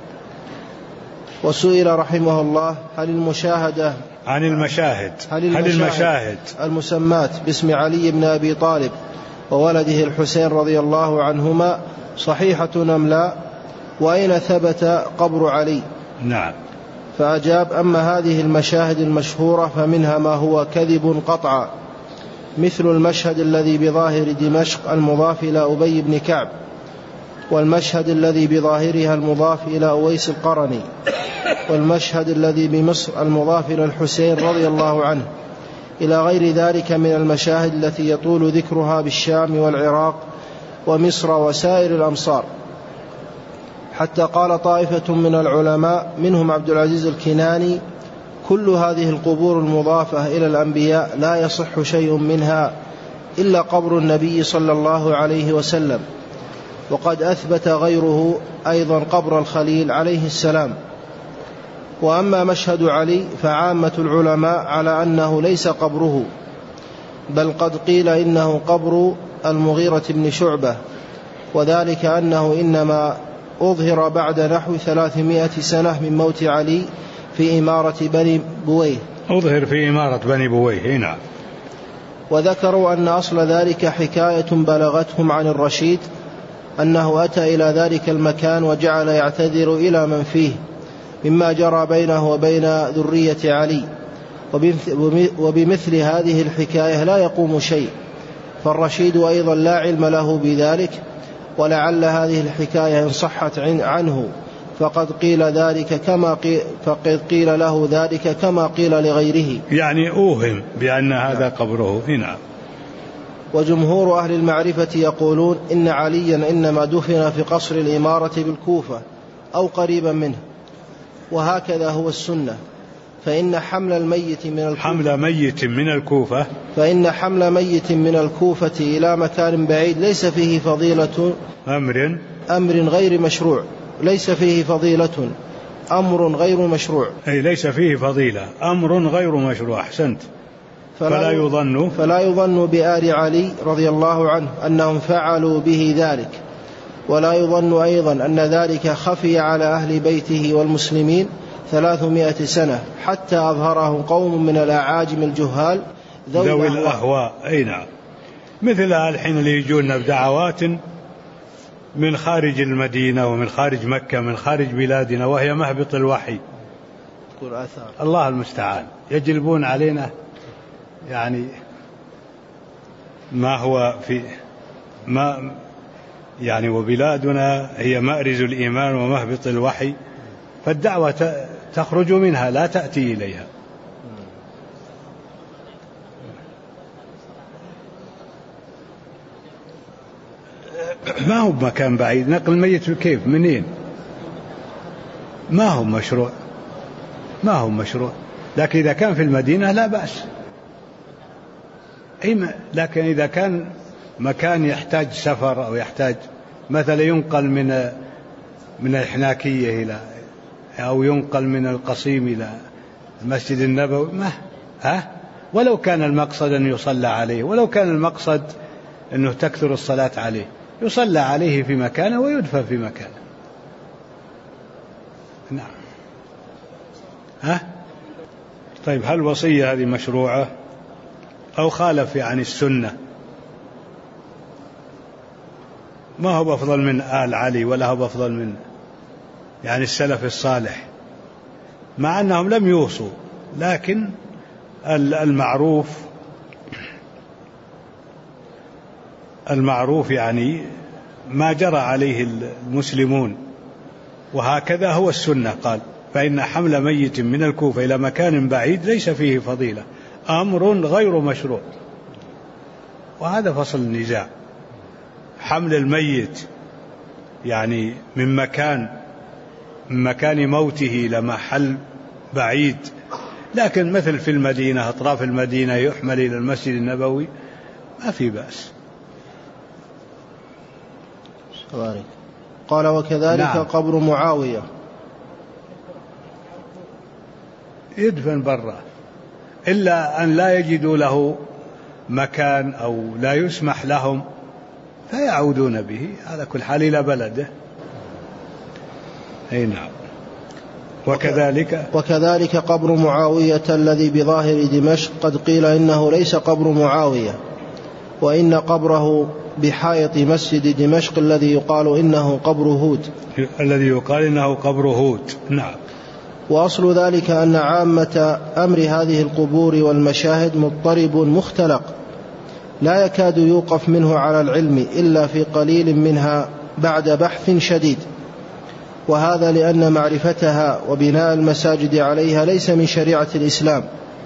Speaker 2: وسئل رحمه الله هل المشاهدة
Speaker 1: عن المشاهد
Speaker 2: المسمات باسم علي بن أبي طالب وولده الحسين رضي الله عنهما صحيحة أم لا، وأين ثبت قبر علي؟
Speaker 1: نعم.
Speaker 2: فأجاب: أما هذه المشاهد المشهورة فمنها ما هو كذب قطعا، مثل المشهد الذي بظاهر دمشق المضاف إلى أبي بن كعب، والمشهد الذي بظاهرها المضاف إلى أويس القرني، والمشهد الذي بمصر المضاف إلى الحسين رضي الله عنه، إلى غير ذلك من المشاهد التي يطول ذكرها بالشام والعراق ومصر وسائر الأمصار، حتى قال طائفة من العلماء منهم عبد العزيز الكناني: كل هذه القبور المضافة إلى الأنبياء لا يصح شيء منها إلا قبر النبي صلى الله عليه وسلم، وقد أثبت غيره أيضا قبر الخليل عليه السلام. وأما مشهد علي فعامة العلماء على أنه ليس قبره، بل قد قيل إنه قبر المغيرة بن شعبة، وذلك أنه إنما أظهر بعد نحو 300 سنة من موت علي في إمارة بني بويه.
Speaker 1: أظهر في إمارة بني بويه. نعم.
Speaker 2: وذكروا أن أصل ذلك حكاية بلغتهم عن الرشيد أنه أتى إلى ذلك المكان وجعل يعتذر إلى من فيه مما جرى بينه وبين ذرية علي، وبمثل هذه الحكاية لا يقوم شيء، فالرشيد أيضا لا علم له بذلك، ولعل هذه الحكاية إن صحت عنه فقد قيل له ذلك كما قيل لغيره،
Speaker 1: يعني أوهم بأن هذا قبره. نعم.
Speaker 2: وجمهور أهل المعرفة يقولون إن عليا إنما دفن في قصر الإمارة بالكوفة أو قريبا منه، وهكذا هو السنة، فإن حمل ميت من الكوفة إلى مكان بعيد ليس فيه فضيلة أمر غير مشروع، ليس فيه فضيلة أمر غير مشروع،
Speaker 1: أي ليس فيه فضيلة أمر غير مشروع. أحسنت. فلا
Speaker 2: يظن بآل علي رضي الله عنه أنهم فعلوا به ذلك، ولا يظن أيضا أن ذلك خفي على أهل بيته والمسلمين 300 سنة حتى أظهره قوم من الأعاجم الجهال
Speaker 1: ذوي الأهواء. أي نعم. مثل الحين اللي يجونا بدعوات من خارج المدينة ومن خارج مكة من خارج بلادنا وهي مهبط الوحي، الله المستعان، يجلبون علينا يعني ما هو في ما يعني، وبلادنا هي مأرز الإيمان ومهبط الوحي، فالدعوة تخرج منها لا تأتي إليها. ما هو مكان بعيد، نقل الميت كيف منين؟ ما هو مشروع، لكن إذا كان في المدينة لا بأس. لكن إذا كان مكان يحتاج سفر أو يحتاج مثلا ينقل من الحناكية إلى أو ينقل من القصيم إلى المسجد النبوي، ولو كان المقصد أن يصلى عليه، ولو كان المقصد أنه تكثر الصلاة عليه، يصلى عليه في مكانه ويدفن في مكانه. نعم. طيب، هل الوصية هذه مشروعة أو خالف يعني السنة؟ ما هو أفضل من آل علي ولا هو أفضل من يعني السلف الصالح، مع أنهم لم يوصوا، لكن المعروف يعني ما جرى عليه المسلمون، وهكذا هو السنة. قال: فإن حمل ميت من الكوفة إلى مكان بعيد ليس فيه فضيلة أمر غير مشروع. وهذا فصل النزاع، حمل الميت يعني من مكان موته إلى محل بعيد، لكن مثل في المدينة أطراف المدينة يحمل إلى المسجد النبوي ما في بأس.
Speaker 2: قال: وكذلك نعم. قبر معاوية
Speaker 1: يدفن برا، إلا أن لا يجدوا له مكان أو لا يسمح لهم فيعودون به على كل حال إلى بلده. أي نعم.
Speaker 2: وكذلك قبر معاوية الذي بظاهر دمشق قد قيل إنه ليس قبر معاوية، وإن قبره بحائط مسجد دمشق الذي يقال إنه قبر هود. نعم. وأصل ذلك أن عامة أمر هذه القبور والمشاهد مضطرب مختلق لا يكاد يوقف منه على العلم إلا في قليل منها بعد بحث شديد، وهذا لأن معرفتها وبناء المساجد عليها ليس من شريعة الإسلام،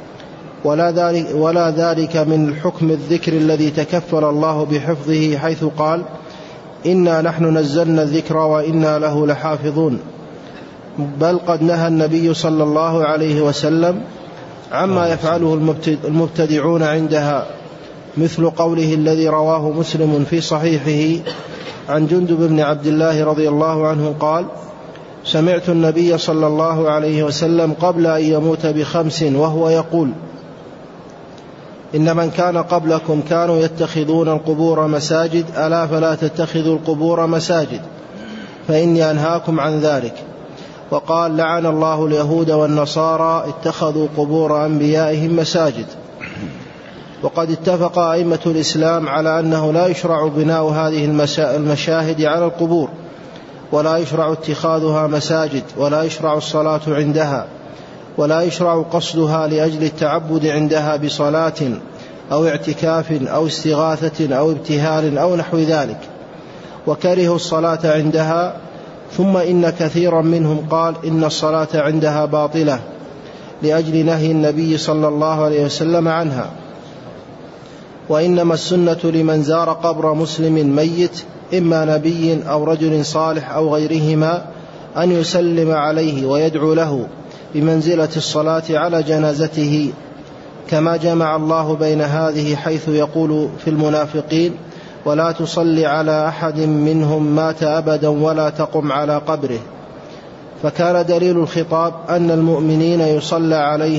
Speaker 2: ولا ذلك من الحكم الذكر الذي تكفل الله بحفظه، حيث قال إنا نحن نزلنا الذكر وإنا له لحافظون. بل قد نهى النبي صلى الله عليه وسلم عما يفعله المبتدعون عندها، مثل قوله الذي رواه مسلم في صحيحه عن جندب بن عبد الله رضي الله عنه قال سمعت النبي صلى الله عليه وسلم قبل أن يموت ب5 وهو يقول إن من كان قبلكم كانوا يتخذون القبور مساجد، ألا فلا تتخذوا القبور مساجد فإني أنهاكم عن ذلك. وقال لعن الله اليهود والنصارى اتخذوا قبور أنبيائهم مساجد. وقد اتفق أئمة الإسلام على أنه لا يشرع بناء هذه المشاهد على القبور، ولا يشرع اتخاذها مساجد، ولا يشرع الصلاة عندها، ولا يشرع قصدها لأجل التعبد عندها بصلاة أو اعتكاف أو استغاثة أو ابتهال أو نحو ذلك، وكرهوا الصلاة عندها. ثم إن كثيرا منهم قال إن الصلاة عندها باطلة لأجل نهي النبي صلى الله عليه وسلم عنها. وإنما السنة لمن زار قبر مسلم ميت إما نبي أو رجل صالح أو غيرهما أن يسلم عليه ويدعو له بمنزلة الصلاة على جنازته، كما جمع الله بين هذه حيث يقول في المنافقين ولا تصلي على أحد منهم مات أبدا ولا تقم على قبره. فكان دليل الخطاب أن المؤمنين يصلى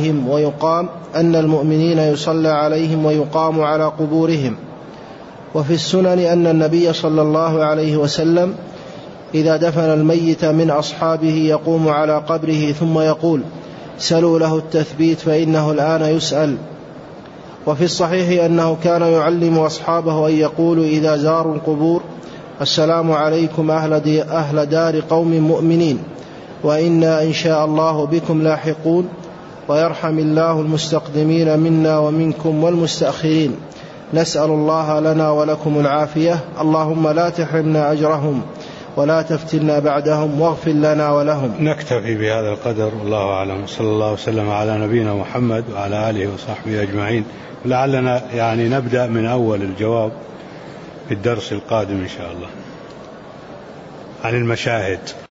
Speaker 2: عليهم ويقام على قبورهم. وفي السنن أن النبي صلى الله عليه وسلم إذا دفن الميت من أصحابه يقوم على قبره ثم يقول سلوا له التثبيت فإنه الآن يسأل. وفي الصحيح أنه كان يعلم أصحابه أن يقولوا إذا زاروا القبور السلام عليكم أهل دار قوم مؤمنين وإنا إن شاء الله بكم لاحقون، ويرحم الله المستقدمين منا ومنكم والمستأخرين، نسأل الله لنا ولكم العافية، اللهم لا تحرمنا أجرهم ولا تفتنا بعدهم واغفر لنا ولهم.
Speaker 1: نكتفي بهذا القدر، والله أعلم، صلى الله وسلم على نبينا محمد وعلى آله وصحبه أجمعين. لعلنا نبدأ من أول الجواب في الدرس القادم إن شاء الله عن المشاهد.